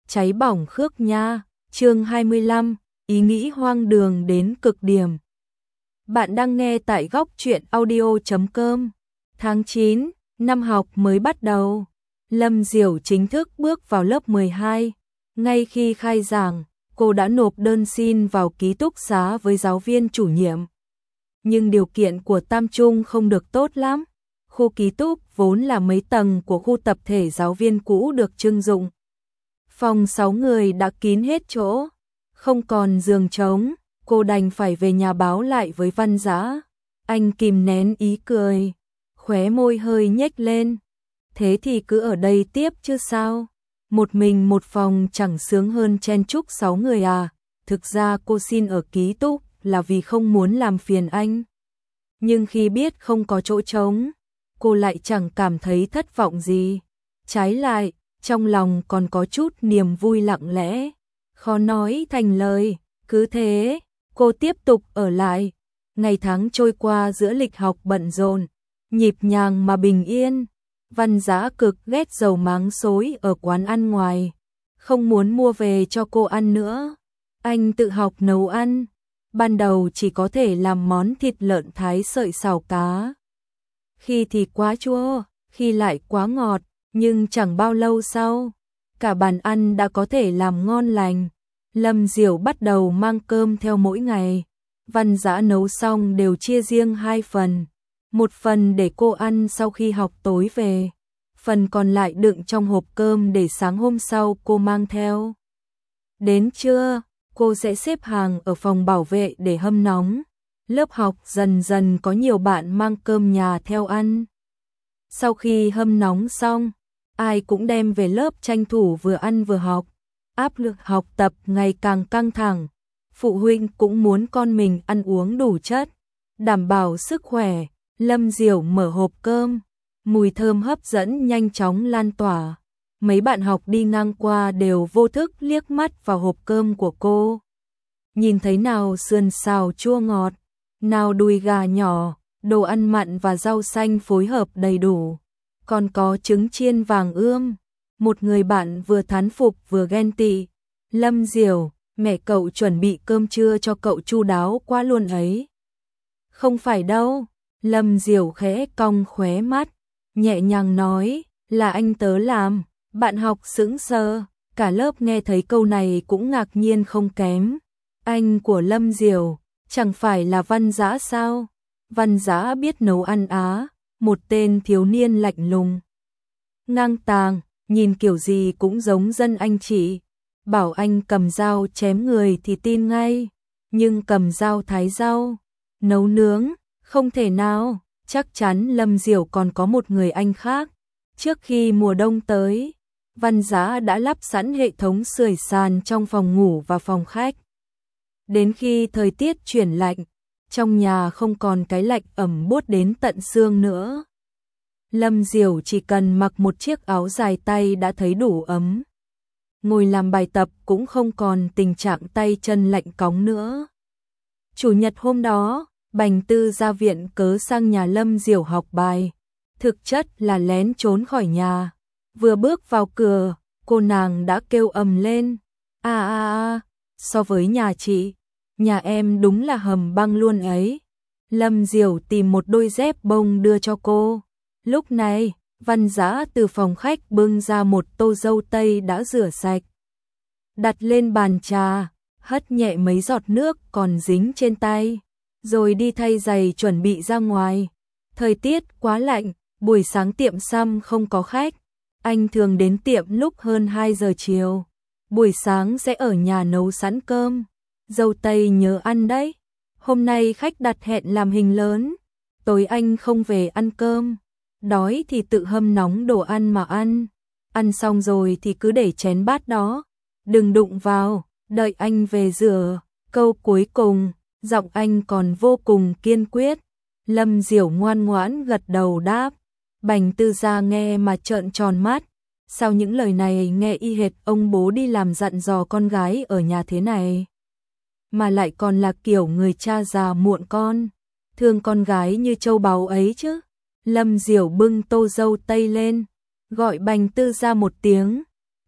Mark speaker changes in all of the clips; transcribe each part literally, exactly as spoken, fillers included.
Speaker 1: cháy bỏng Khước Nha, chương hai mươi lăm, ý nghĩ hoang đường đến cực điểm. Bạn đang nghe tại góc truyện audio chấm com. Tháng chín, năm học mới bắt đầu. Lâm Diểu chính thức bước vào lớp mười hai. Ngay khi khai giảng, cô đã nộp đơn xin vào ký túc xá với giáo viên chủ nhiệm. Nhưng điều kiện của Tam Trung không được tốt lắm. Khu ký túc vốn là mấy tầng của khu tập thể giáo viên cũ được trưng dụng. Phòng sáu người đã kín hết chỗ, không còn giường trống, cô đành phải về nhà báo lại với Văn Dã. Anh kìm nén ý cười, khóe môi hơi nhếch lên. Thế thì cứ ở đây tiếp chứ sao? Một mình một phòng chẳng sướng hơn chen chúc sáu người à? Thực ra cô xin ở ký túc là vì không muốn làm phiền anh. Nhưng khi biết không có chỗ trống, cô lại chẳng cảm thấy thất vọng gì. Trái lại, trong lòng còn có chút niềm vui lặng lẽ, khó nói thành lời. Cứ thế, cô tiếp tục ở lại. Ngày tháng trôi qua giữa lịch học bận rộn, nhịp nhàng mà bình yên. Văn Dã cực ghét dầu máng xối ở quán ăn ngoài, không muốn mua về cho cô ăn nữa. Anh tự học nấu ăn, ban đầu chỉ có thể làm món thịt lợn thái sợi xào cá. Khi thì quá chua, khi lại quá ngọt, nhưng chẳng bao lâu sau, cả bàn ăn đã có thể làm ngon lành. Lâm Diểu bắt đầu mang cơm theo mỗi ngày. Văn Dã nấu xong đều chia riêng hai phần. Một phần để cô ăn sau khi học tối về, phần còn lại đựng trong hộp cơm để sáng hôm sau cô mang theo. Đến trưa, cô sẽ xếp hàng ở phòng bảo vệ để hâm nóng. Lớp học dần dần có nhiều bạn mang cơm nhà theo ăn. Sau khi hâm nóng xong, ai cũng đem về lớp tranh thủ vừa ăn vừa học. Áp lực học tập ngày càng căng thẳng. Phụ huynh cũng muốn con mình ăn uống đủ chất, đảm bảo sức khỏe. Lâm Diểu mở hộp cơm, mùi thơm hấp dẫn nhanh chóng lan tỏa. Mấy bạn học đi ngang qua đều vô thức liếc mắt vào hộp cơm của cô. Nhìn thấy nào sườn xào chua ngọt, nào đùi gà nhỏ, đồ ăn mặn và rau xanh phối hợp đầy đủ. Còn có trứng chiên vàng ươm. Một người bạn vừa thán phục vừa ghen tị. Lâm Diểu, mẹ cậu chuẩn bị cơm trưa cho cậu chu đáo quá luôn ấy. Không phải đâu. Lâm Diểu khẽ cong khóe mắt, nhẹ nhàng nói, là anh tớ làm. Bạn học sững sờ, cả lớp nghe thấy câu này cũng ngạc nhiên không kém. Anh của Lâm Diểu, chẳng phải là Văn Dã sao? Văn Dã biết nấu ăn á, một tên thiếu niên lạnh lùng, ngang tàng, nhìn kiểu gì cũng giống dân anh chị. Bảo anh cầm dao chém người thì tin ngay, nhưng cầm dao thái rau, nấu nướng, không thể nào. Chắc chắn Lâm Diểu còn có một người anh khác. Trước khi mùa đông tới, Văn Dã đã lắp sẵn hệ thống sưởi sàn trong phòng ngủ và phòng khách. Đến khi thời tiết chuyển lạnh, trong nhà không còn cái lạnh ẩm buốt đến tận xương nữa. Lâm Diểu chỉ cần mặc một chiếc áo dài tay đã thấy đủ ấm. Ngồi làm bài tập cũng không còn tình trạng tay chân lạnh cóng nữa. Chủ nhật hôm đó, Bành Tư ra viện cớ sang nhà Lâm Diểu học bài. Thực chất là lén trốn khỏi nhà. Vừa bước vào cửa, cô nàng đã kêu ầm lên. À à à, so với nhà chị, nhà em đúng là hầm băng luôn ấy. Lâm Diểu tìm một đôi dép bông đưa cho cô. Lúc này, Văn Dã từ phòng khách bưng ra một tô dâu tây đã rửa sạch. Đặt lên bàn trà, hất nhẹ mấy giọt nước còn dính trên tay. Rồi đi thay giày chuẩn bị ra ngoài. Thời tiết quá lạnh, buổi sáng tiệm xăm không có khách. Anh thường đến tiệm lúc hơn hai giờ chiều. Buổi sáng sẽ ở nhà nấu sẵn cơm. Dâu tây nhớ ăn đấy. Hôm nay khách đặt hẹn làm hình lớn. Tối anh không về ăn cơm. Đói thì tự hâm nóng đồ ăn mà ăn. Ăn xong rồi thì cứ để chén bát đó. Đừng đụng vào, đợi anh về rửa. Câu cuối cùng, giọng anh còn vô cùng kiên quyết. Lâm Diểu ngoan ngoãn gật đầu đáp. Bành Tư ra nghe mà trợn tròn mắt. Sao những lời này nghe y hệt ông bố đi làm dặn dò con gái ở nhà thế này? Mà lại còn là kiểu người cha già muộn con, thương con gái như châu báu ấy chứ. Lâm Diểu bưng tô dâu tây lên, gọi Bành Tư ra một tiếng.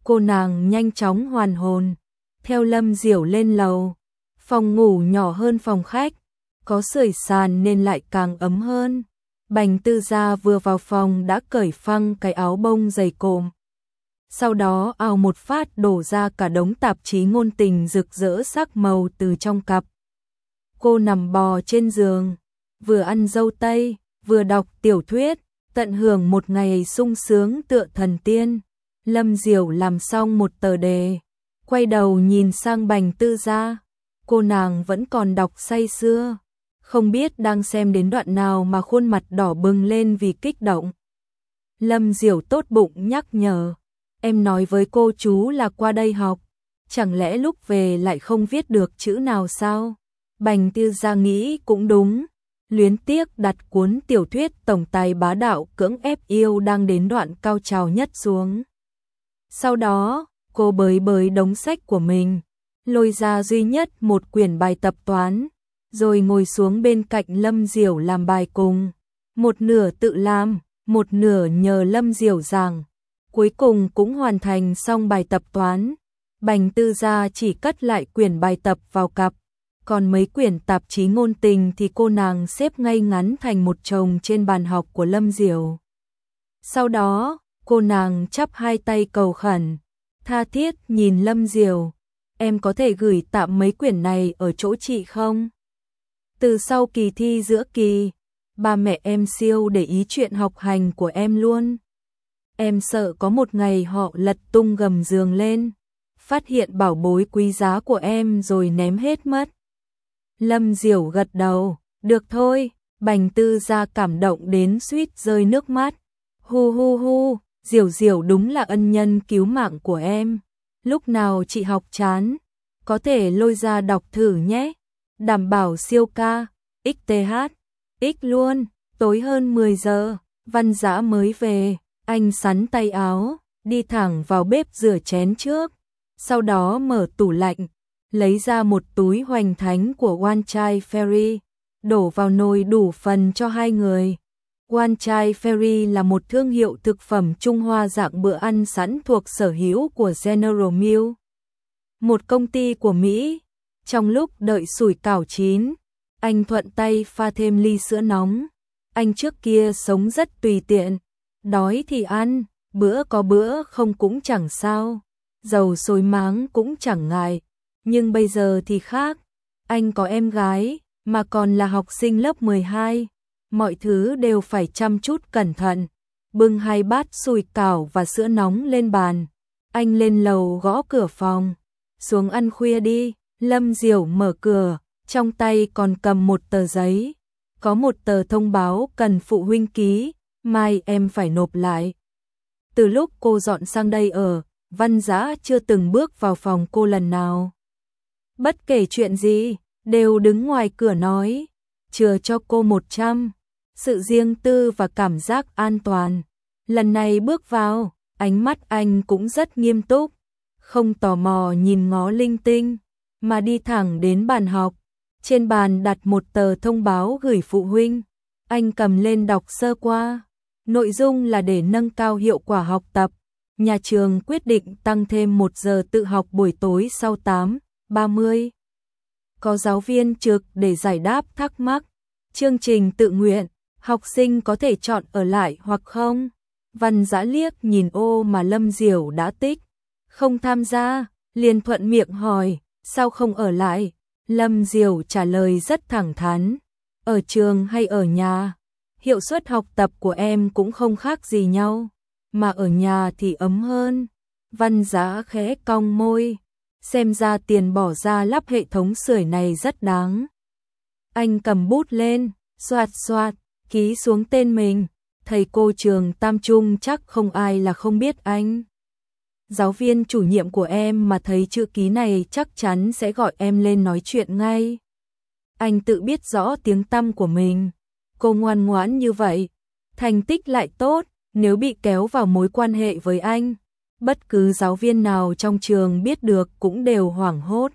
Speaker 1: Cô nàng nhanh chóng hoàn hồn, theo Lâm Diểu lên lầu. Phòng ngủ nhỏ hơn phòng khách, có sưởi sàn nên lại càng ấm hơn. Bành Tư Gia vừa vào phòng đã cởi phăng cái áo bông dày cộm. Sau đó ào một phát đổ ra cả đống tạp chí ngôn tình rực rỡ sắc màu từ trong cặp. Cô nằm bò trên giường, vừa ăn dâu tây, vừa đọc tiểu thuyết, tận hưởng một ngày sung sướng tựa thần tiên. Lâm Diểu làm xong một tờ đề, quay đầu nhìn sang Bành Tư Gia. Cô nàng vẫn còn đọc say sưa, không biết đang xem đến đoạn nào mà khuôn mặt đỏ bừng lên vì kích động. Lâm Diểu tốt bụng nhắc nhở, em nói với cô chú là qua đây học, chẳng lẽ lúc về lại không viết được chữ nào sao? Bành Tư Gia nghĩ cũng đúng, luyến tiếc đặt cuốn tiểu thuyết tổng tài bá đạo cưỡng ép yêu đang đến đoạn cao trào nhất xuống. Sau đó, cô bới bới đống sách của mình, lôi ra duy nhất một quyển bài tập toán, rồi ngồi xuống bên cạnh Lâm Diểu làm bài cùng. Một nửa tự làm, một nửa nhờ Lâm Diểu giảng. Cuối cùng cũng hoàn thành xong bài tập toán. Bành Tư Gia chỉ cất lại quyển bài tập vào cặp, còn mấy quyển tạp chí ngôn tình thì cô nàng xếp ngay ngắn thành một chồng trên bàn học của Lâm Diểu. Sau đó, cô nàng chắp hai tay cầu khẩn, tha thiết nhìn Lâm Diểu, em có thể gửi tạm mấy quyển này ở chỗ chị không? Từ sau kỳ thi giữa kỳ, ba mẹ em siêu để ý chuyện học hành của em luôn. Em sợ có một ngày họ lật tung gầm giường lên, phát hiện bảo bối quý giá của em rồi ném hết mất. Lâm Diểu gật đầu, được thôi. Bành Tư Gia cảm động đến suýt rơi nước mắt. Hu hu hu, Diểu Diểu đúng là ân nhân cứu mạng của em. Lúc nào chị học chán, có thể lôi ra đọc thử nhé. Đảm bảo siêu ca, ích tê hát, ích luôn. Tối hơn mười giờ, Văn Dã mới về, anh sắn tay áo, đi thẳng vào bếp rửa chén trước. Sau đó mở tủ lạnh, lấy ra một túi hoành thánh của One Child Fairy, đổ vào nồi đủ phần cho hai người. One Child Fairy là một thương hiệu thực phẩm Trung Hoa dạng bữa ăn sẵn thuộc sở hữu của General Mills, một công ty của Mỹ. Trong lúc đợi sủi cảo chín, anh thuận tay pha thêm ly sữa nóng. Anh trước kia sống rất tùy tiện, đói thì ăn, bữa có bữa không cũng chẳng sao, dầu sôi máng cũng chẳng ngại. Nhưng bây giờ thì khác, anh có em gái, mà còn là học sinh lớp mười hai, mọi thứ đều phải chăm chút cẩn thận. Bưng hai bát sủi cảo và sữa nóng lên bàn, anh lên lầu gõ cửa phòng, xuống ăn khuya đi. Lâm Diểu mở cửa, trong tay còn cầm một tờ giấy, có một tờ thông báo cần phụ huynh ký, mai em phải nộp lại. Từ lúc cô dọn sang đây ở, Văn Dã chưa từng bước vào phòng cô lần nào. Bất kể chuyện gì, đều đứng ngoài cửa nói, chừa cho cô một trăm, sự riêng tư và cảm giác an toàn. Lần này bước vào, ánh mắt anh cũng rất nghiêm túc, không tò mò nhìn ngó linh tinh, mà đi thẳng đến bàn học. Trên bàn đặt một tờ thông báo gửi phụ huynh, anh cầm lên đọc sơ qua. Nội dung là để nâng cao hiệu quả học tập, nhà trường quyết định tăng thêm một giờ tự học buổi tối sau tám ba mươi. Có giáo viên trực để giải đáp thắc mắc. Chương trình tự nguyện, học sinh có thể chọn ở lại hoặc không. Văn Dã liếc nhìn ô mà Lâm Diểu đã tích, không tham gia, liền thuận miệng hỏi, sao không ở lại? Lâm Diểu trả lời rất thẳng thắn, ở trường hay ở nhà, hiệu suất học tập của em cũng không khác gì nhau, mà ở nhà thì ấm hơn. Văn Dã khẽ cong môi, xem ra tiền bỏ ra lắp hệ thống sưởi này rất đáng. Anh cầm bút lên, xoạt xoạt, ký xuống tên mình. Thầy cô trường Tam Trung chắc không ai là không biết anh. Giáo viên chủ nhiệm của em mà thấy chữ ký này chắc chắn sẽ gọi em lên nói chuyện ngay. Anh tự biết rõ tiếng tăm của mình. Cô ngoan ngoãn như vậy, thành tích lại tốt, nếu bị kéo vào mối quan hệ với anh, bất cứ giáo viên nào trong trường biết được cũng đều hoảng hốt.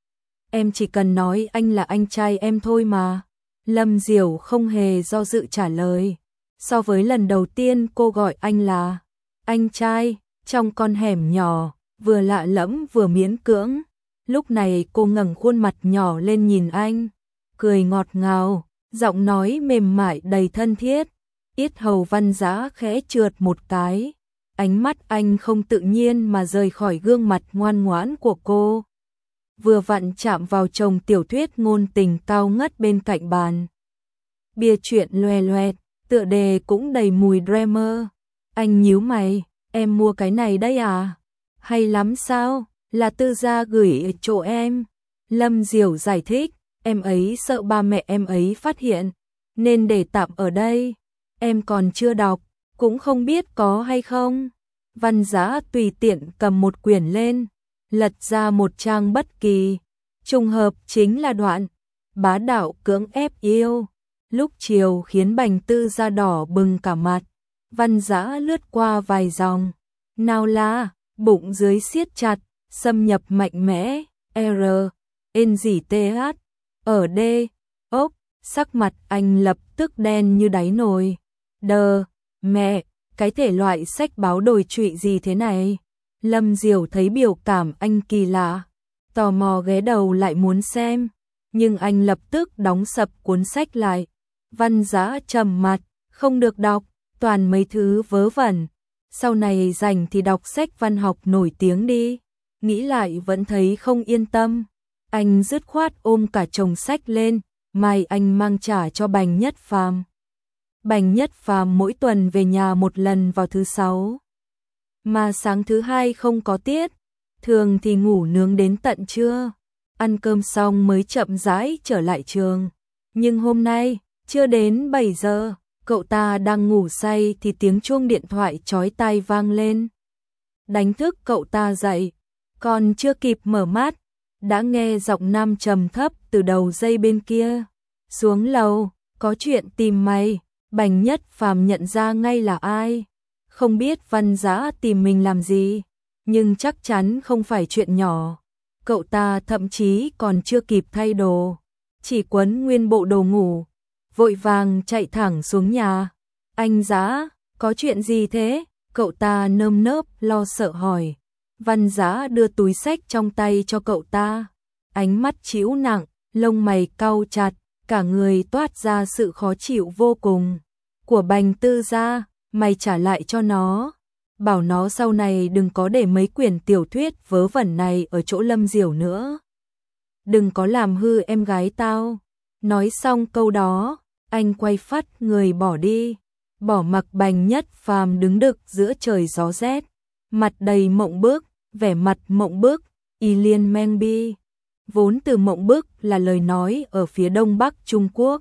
Speaker 1: Em chỉ cần nói anh là anh trai em thôi mà. Lâm Diểu không hề do dự trả lời. So với lần đầu tiên cô gọi anh là anh trai, trong con hẻm nhỏ, vừa lạ lẫm vừa miễn cưỡng. Lúc này cô ngẩng khuôn mặt nhỏ lên nhìn anh, cười ngọt ngào, giọng nói mềm mại đầy thân thiết. Yết hầu Văn Dã khẽ trượt một cái, ánh mắt anh không tự nhiên mà rời khỏi gương mặt ngoan ngoãn của cô. Vừa vặn chạm vào chồng tiểu thuyết ngôn tình cao ngất bên cạnh bàn. Bìa truyện loè loẹt, tựa đề cũng đầy mùi drama. Anh nhíu mày, em mua cái này đây à? Hay lắm sao? Là Tư Gia gửi ở chỗ em. Lâm Diểu giải thích, em ấy sợ ba mẹ em ấy phát hiện, nên để tạm ở đây. Em còn chưa đọc, cũng không biết có hay không. Văn Dã tùy tiện cầm một quyển lên, lật ra một trang bất kỳ. Trùng hợp chính là đoạn bá đạo cưỡng ép yêu. Lúc chiều khiến Bành Tư Gia đỏ bừng cả mặt. Văn Dã lướt qua vài dòng. Nào là, bụng dưới siết chặt, xâm nhập mạnh mẽ, R, N gì T H, ở D, ốc, sắc mặt anh lập tức đen như đáy nồi. Đờ, mẹ, cái thể loại sách báo đồi trụy gì thế này? Lâm Diểu thấy biểu cảm anh kỳ lạ, tò mò ghé đầu lại muốn xem, nhưng anh lập tức đóng sập cuốn sách lại. Văn Dã trầm mặt, không được đọc, toàn mấy thứ vớ vẩn. Sau này rảnh thì đọc sách văn học nổi tiếng đi. Nghĩ lại vẫn thấy không yên tâm. Anh dứt khoát ôm cả chồng sách lên, mai anh mang trả cho Bành Nhất Phàm. Bành Nhất Phàm mỗi tuần về nhà một lần vào thứ sáu. Mà sáng thứ hai không có tiết, thường thì ngủ nướng đến tận trưa. Ăn cơm xong mới chậm rãi trở lại trường. Nhưng hôm nay, chưa đến bảy giờ, cậu ta đang ngủ say thì tiếng chuông điện thoại chói tai vang lên. Đánh thức cậu ta dậy, còn chưa kịp mở mắt, đã nghe giọng nam trầm thấp từ đầu dây bên kia. Xuống lầu, có chuyện tìm mày. Bành Nhất Phàm nhận ra ngay là ai. Không biết Văn Dã tìm mình làm gì, nhưng chắc chắn không phải chuyện nhỏ. Cậu ta thậm chí còn chưa kịp thay đồ, chỉ quấn nguyên bộ đồ ngủ, vội vàng chạy thẳng xuống nhà. Anh Dã, có chuyện gì thế? Cậu ta nơm nớp lo sợ hỏi. Văn Dã đưa túi xách trong tay cho cậu ta, ánh mắt trĩu nặng, lông mày cau chặt, cả người toát ra sự khó chịu vô cùng. Của Bành Tư Gia, mày trả lại cho nó. Bảo nó sau này đừng có để mấy quyển tiểu thuyết vớ vẩn này ở chỗ Lâm Diểu nữa. Đừng có làm hư em gái tao. Nói xong câu đó, anh quay phắt người bỏ đi, bỏ mặc Bành Nhất Phàm đứng đực giữa trời gió rét, mặt đầy mộng bức, vẻ mặt mộng bức, y liên meng bi. Vốn từ mộng bức là lời nói ở phía đông bắc Trung Quốc.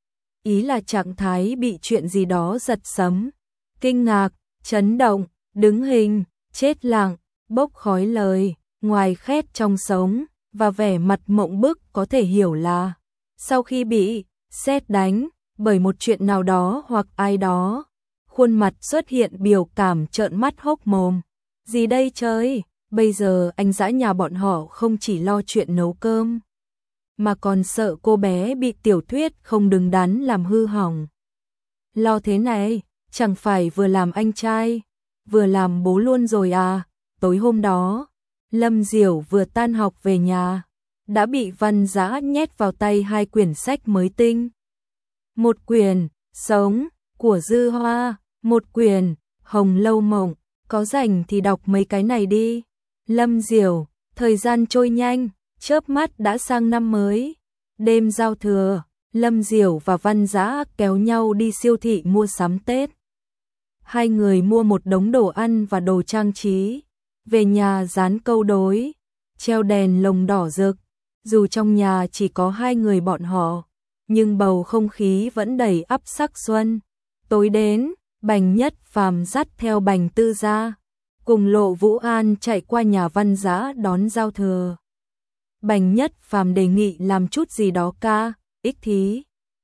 Speaker 1: Ý là trạng thái bị chuyện gì đó giật sấm, kinh ngạc, chấn động, đứng hình, chết lặng, bốc khói lời, ngoài khét trong sống, và vẻ mặt mộng bức có thể hiểu là sau khi bị sét đánh bởi một chuyện nào đó hoặc ai đó, khuôn mặt xuất hiện biểu cảm trợn mắt hốc mồm. Gì đây trời, bây giờ anh Dã nhà bọn họ không chỉ lo chuyện nấu cơm, mà còn sợ cô bé bị tiểu thuyết không đứng đắn làm hư hỏng. Lo thế này, chẳng phải vừa làm anh trai, vừa làm bố luôn rồi à? Tối hôm đó, Lâm Diểu vừa tan học về nhà, đã bị Văn Dã nhét vào tay hai quyển sách mới tinh. Một quyển, Sống, của Dư Hoa, một quyển, Hồng Lâu Mộng, có rảnh thì đọc mấy cái này đi. Lâm Diểu, thời gian trôi nhanh, chớp mắt đã sang năm mới. Đêm giao thừa, Lâm Diểu và Văn Dã kéo nhau đi siêu thị mua sắm Tết. Hai người mua một đống đồ ăn và đồ trang trí, về nhà dán câu đối, treo đèn lồng đỏ rực. Dù trong nhà chỉ có hai người bọn họ, nhưng bầu không khí vẫn đầy ắp sắc xuân. Tối đến, Bành Nhất Phàm dắt theo Bành Tư Gia, cùng Lộ Vũ An chạy qua nhà Văn Dã đón giao thừa. Bành Nhất Phàm đề nghị làm chút gì đó ca, ích thí.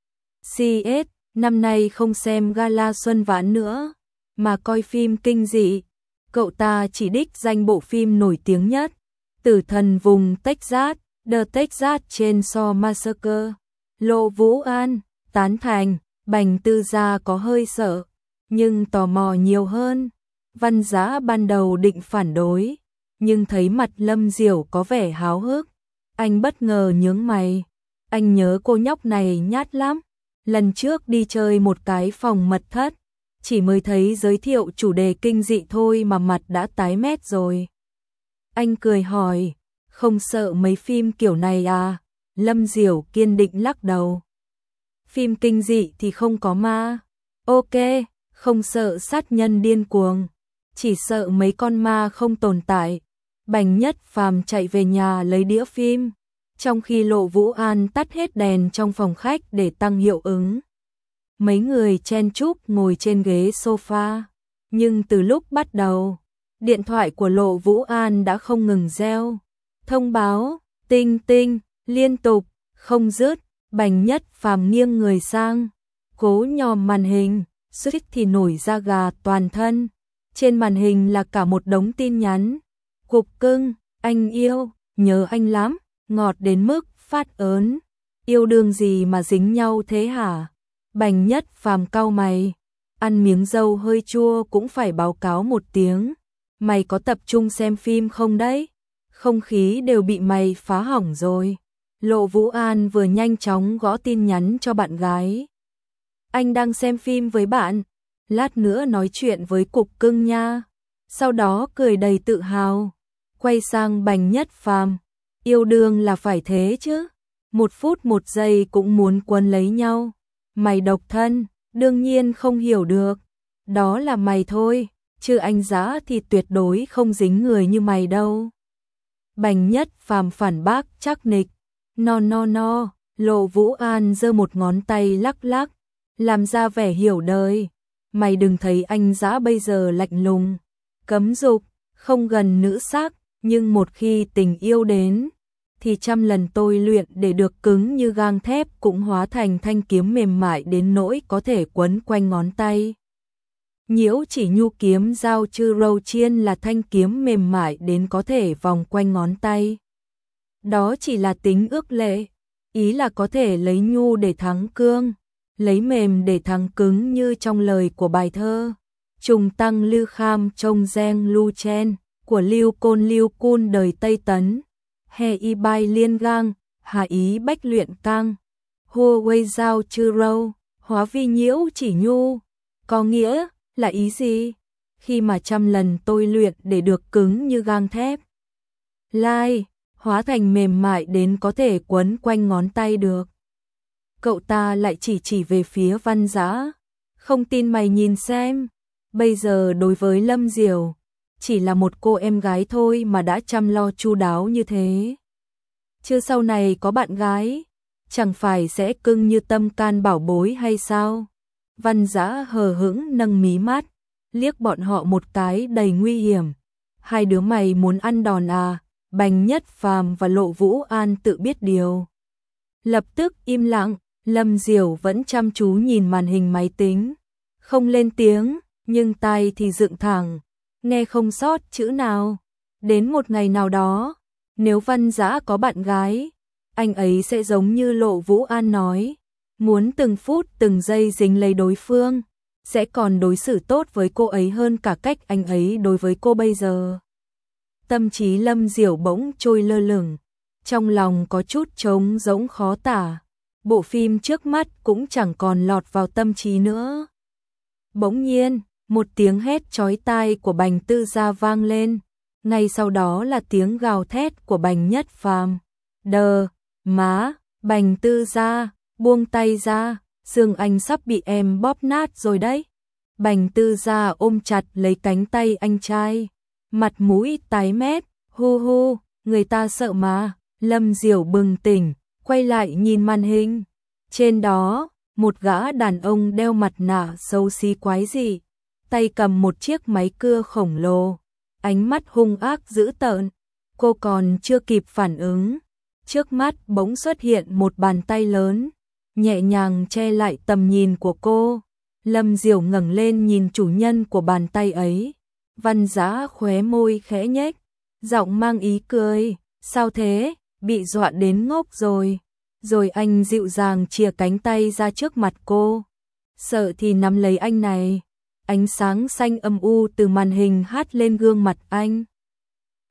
Speaker 1: xê ét, năm nay không xem gala xuân vãn nữa, mà coi phim kinh dị. Cậu ta chỉ đích danh bộ phim nổi tiếng nhất, Tử thần vùng Texas, The Texas Chainsaw Massacre. Lộ Vũ An, tán thành. Bành Tư Gia có hơi sợ, nhưng tò mò nhiều hơn. Văn Dã ban đầu định phản đối, nhưng thấy mặt Lâm Diểu có vẻ háo hức, anh bất ngờ nhướng mày. Anh nhớ cô nhóc này nhát lắm. Lần trước đi chơi một cái phòng mật thất, chỉ mới thấy giới thiệu chủ đề kinh dị thôi mà mặt đã tái mét rồi. Anh cười hỏi, không sợ mấy phim kiểu này à? Lâm Diểu kiên định lắc đầu. Phim kinh dị thì không có ma. Ok, không sợ sát nhân điên cuồng, chỉ sợ mấy con ma không tồn tại. Bành Nhất Phàm chạy về nhà lấy đĩa phim, trong khi Lộ Vũ An tắt hết đèn trong phòng khách để tăng hiệu ứng. Mấy người chen chúc ngồi trên ghế sofa, nhưng từ lúc bắt đầu, điện thoại của Lộ Vũ An đã không ngừng reo. Thông báo, tinh tinh, liên tục, không dứt. Bành Nhất Phàm nghiêng người sang, cố nhòm màn hình, suýt thì nổi da gà toàn thân. Trên màn hình là cả một đống tin nhắn. Cục cưng, anh yêu, nhớ anh lắm, ngọt đến mức phát ớn. Yêu đương gì mà dính nhau thế hả? Bành Nhất Phàm cau mày, ăn miếng dâu hơi chua cũng phải báo cáo một tiếng. Mày có tập trung xem phim không đấy? Không khí đều bị mày phá hỏng rồi. Lộ Vũ An vừa nhanh chóng gõ tin nhắn cho bạn gái. Anh đang xem phim với bạn, lát nữa nói chuyện với cục cưng nha. Sau đó cười đầy tự hào, quay sang Bành Nhất Phàm, yêu đương là phải thế chứ, một phút một giây cũng muốn quấn lấy nhau. Mày độc thân, đương nhiên không hiểu được, đó là mày thôi, chứ anh Dã thì tuyệt đối không dính người như mày đâu. Bành Nhất Phàm phản bác chắc nịch. No no no, Lộ Vũ An giơ một ngón tay lắc lắc, làm ra vẻ hiểu đời. Mày đừng thấy anh Dã bây giờ lạnh lùng, cấm dục, không gần nữ sắc, nhưng một khi tình yêu đến, thì trăm lần tôi luyện để được cứng như gang thép cũng hóa thành thanh kiếm mềm mại đến nỗi có thể quấn quanh ngón tay. Nhiễu Chỉ Nhu kiếm giao chư râu chiên là thanh kiếm mềm mại đến có thể vòng quanh ngón tay. Đó chỉ là tính ước lệ, ý là có thể lấy nhu để thắng cương, lấy mềm để thắng cứng như trong lời của bài thơ Trùng Tăng Lư Kham Trông Gieng Lu Chen của Lưu Côn Lưu Cun đời Tây Tấn. Hè y bai liên gang, hà ý bách luyện cang, hua quây giao chư râu, hóa vi nhiễu chỉ nhu. Có nghĩa là ý gì? Khi mà trăm lần tôi luyện để được cứng như gang thép, lai hóa thành mềm mại đến có thể quấn quanh ngón tay được. Cậu ta lại chỉ chỉ về phía Văn Dã. Không tin mày nhìn xem, bây giờ đối với Lâm Diểu, chỉ là một cô em gái thôi mà đã chăm lo chu đáo như thế. Chứ sau này có bạn gái, chẳng phải sẽ cưng như tâm can bảo bối hay sao? Văn Dã hờ hững nâng mí mắt, liếc bọn họ một cái đầy nguy hiểm. Hai đứa mày muốn ăn đòn à? Bành Nhất Phàm và Lộ Vũ An tự biết điều, lập tức im lặng. Lâm Diểu vẫn chăm chú nhìn màn hình máy tính, không lên tiếng, nhưng tai thì dựng thẳng, nghe không sót chữ nào. Đến một ngày nào đó, nếu Văn Dã có bạn gái, anh ấy sẽ giống như Lộ Vũ An nói, muốn từng phút từng giây dính lấy đối phương, sẽ còn đối xử tốt với cô ấy hơn cả cách anh ấy đối với cô bây giờ. Tâm trí Lâm Diểu bỗng trôi lơ lửng, trong lòng có chút trống rỗng khó tả. Bộ phim trước mắt cũng chẳng còn lọt vào tâm trí nữa. Bỗng nhiên, một tiếng hét chói tai của Bành Tư Gia vang lên, ngay sau đó là tiếng gào thét của Bành Nhất Phàm. Đờ, má, Bành Tư Gia, buông tay ra, xương anh sắp bị em bóp nát rồi đấy. Bành Tư Gia ôm chặt lấy cánh tay anh trai, mặt mũi tái mét, hu hu, người ta sợ mà. Lâm Diểu bừng tỉnh, quay lại nhìn màn hình. Trên đó, một gã đàn ông đeo mặt nạ xấu xí quái dị, tay cầm một chiếc máy cưa khổng lồ, ánh mắt hung ác dữ tợn. Cô còn chưa kịp phản ứng, trước mắt bỗng xuất hiện một bàn tay lớn, nhẹ nhàng che lại tầm nhìn của cô. Lâm Diểu ngẩng lên nhìn chủ nhân của bàn tay ấy. Văn Dã khóe môi khẽ nhếch, giọng mang ý cười. Sao thế? Bị dọa đến ngốc rồi. Rồi anh dịu dàng chìa cánh tay ra trước mặt cô. Sợ thì nắm lấy anh này. Ánh sáng xanh âm u từ màn hình hắt lên gương mặt anh.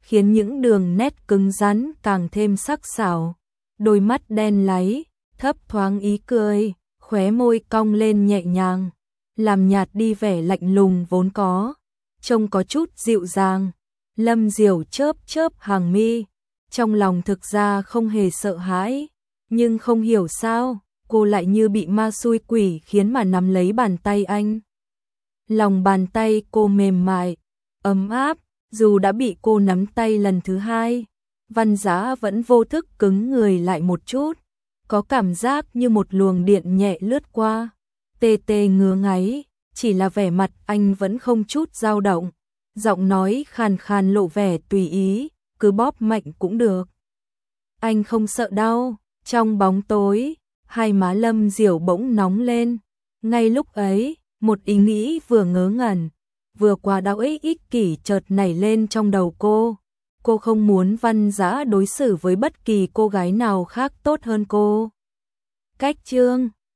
Speaker 1: khiến những đường nét cứng rắn càng thêm sắc sảo. Đôi mắt đen láy, thấp thoáng ý cười, khóe môi cong lên nhẹ nhàng, làm nhạt đi vẻ lạnh lùng vốn có, trông có chút dịu dàng. Lâm Diểu chớp chớp hàng mi, trong lòng thực ra không hề sợ hãi, nhưng không hiểu sao, cô lại như bị ma xui quỷ khiến mà nắm lấy bàn tay anh. Lòng bàn tay cô mềm mại, ấm áp, dù đã bị cô nắm tay lần thứ hai, Văn Giá vẫn vô thức cứng người lại một chút, có cảm giác như một luồng điện nhẹ lướt qua, tê tê ngứa ngáy, chỉ là vẻ mặt anh vẫn không chút dao động, giọng nói khàn khàn lộ vẻ tùy ý, cứ bóp mạnh cũng được. Anh không sợ đau. Trong bóng tối, hai má Lâm Diểu bỗng nóng lên, ngay lúc ấy, một ý nghĩ vừa ngớ ngẩn, vừa quá đau ích ích kỷ chợt nảy lên trong đầu cô. Cô không muốn Văn Giá đối xử với bất kỳ cô gái nào khác tốt hơn cô. Cách chương